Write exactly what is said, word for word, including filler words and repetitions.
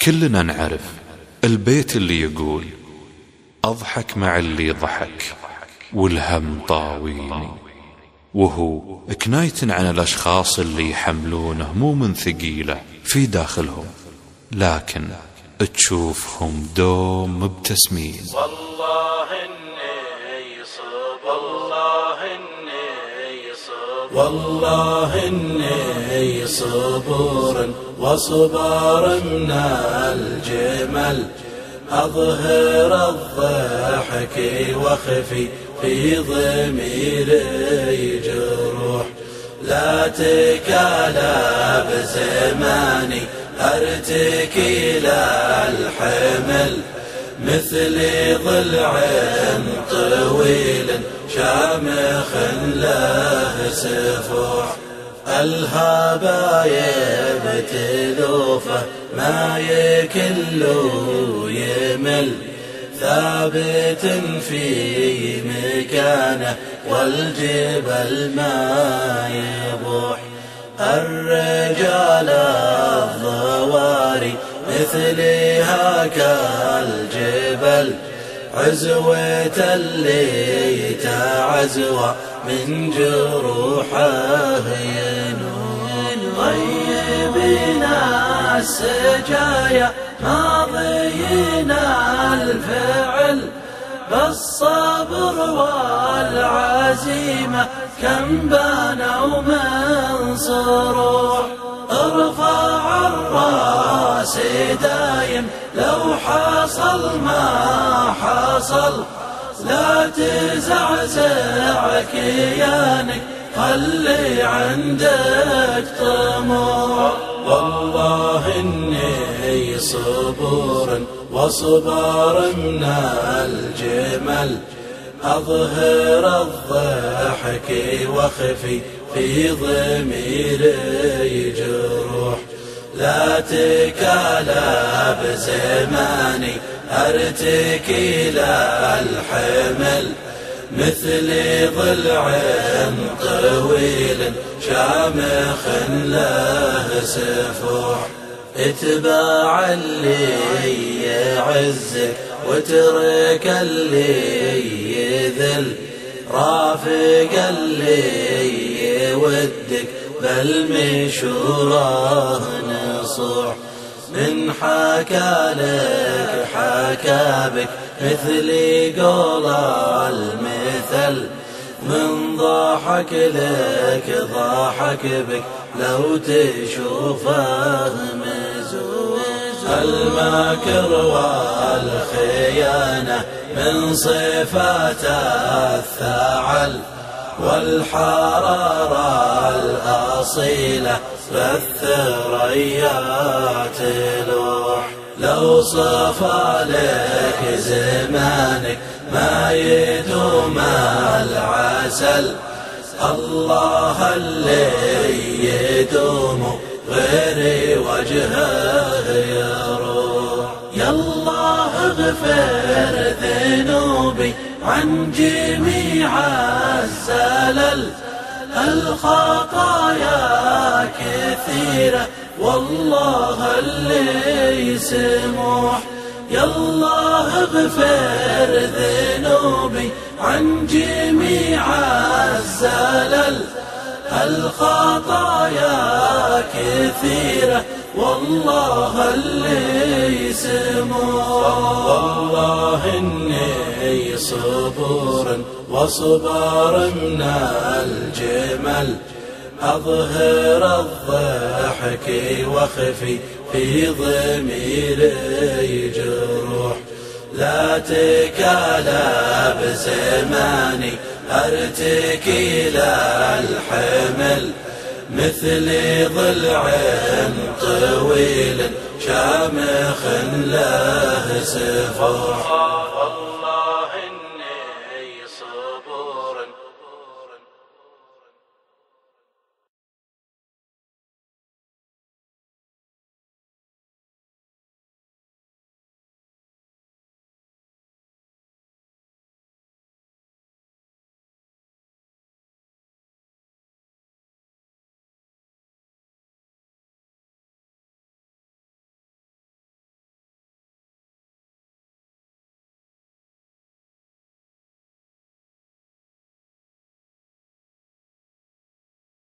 كلنا نعرف البيت اللي يقول أضحك مع اللي ضحك والهم طاويني، وهو كناية عن الأشخاص اللي يحملون هموم ثقيلة في داخلهم، لكن تشوفهم دوم مبتسمين. والله إني صبر، والله إني صبر، والله إني صبور وصبر من الجمل، أظهر الضحك وخفي في ضميري جروح، لا تكالى بزماني أرتكي للحمل، مثل ضلع طويل شامخ له سفوح، الهبايب تلوفه ما يكل يمل، ثابت في مكانه والجبل ما يبوح، الرجال الضواري مثلها كالجبل، عزوة اللي تعزوى من جروحه ينون، طيبنا السجايا ماضينا الفعل، بالصبر والعزيمة كم بانوا من صروح، ارفع الراس دايم لو حصل ما حصل، لا تزعزع كيانك خلي عندك طموح، والله إني صبور وصبر من الجمل، أظهر الضحك وخفي في ضميري جروح، لا تكالى بزماني أرتكي للحمل، مثل ضلع طويل شامخ له سفوح، اتباع اللي يعزك واترك اللي يذل، رافق اللي يودك بل مشوره نصوح، من حكى لك حكى بك مثل قول المثل، من ضحك لك ضحك بك لو تشوفه مزوح، المكر والخيانة من صفات الثعل، والحرارة الأصيلة بالثريا تلوح، لو صفى لك زمانك ما يدوم العسل، الله اللي يدوم غير وجهه يروح، يالله اغفر ذنوبي عن جميع الزلل، الخطايا كثيرة والله اللي سموح، يالله اغفر ذنوبي عن جميع الزلل، الخطايا كثيرة والله اللي سموح، والله إني صبور وصبر من الجمل، أظهر الضحك وخفي في ضميري جروح، لا تكالى بزماني أرتكي للحمل، مثل ضلع طويل شامخ له سفوح.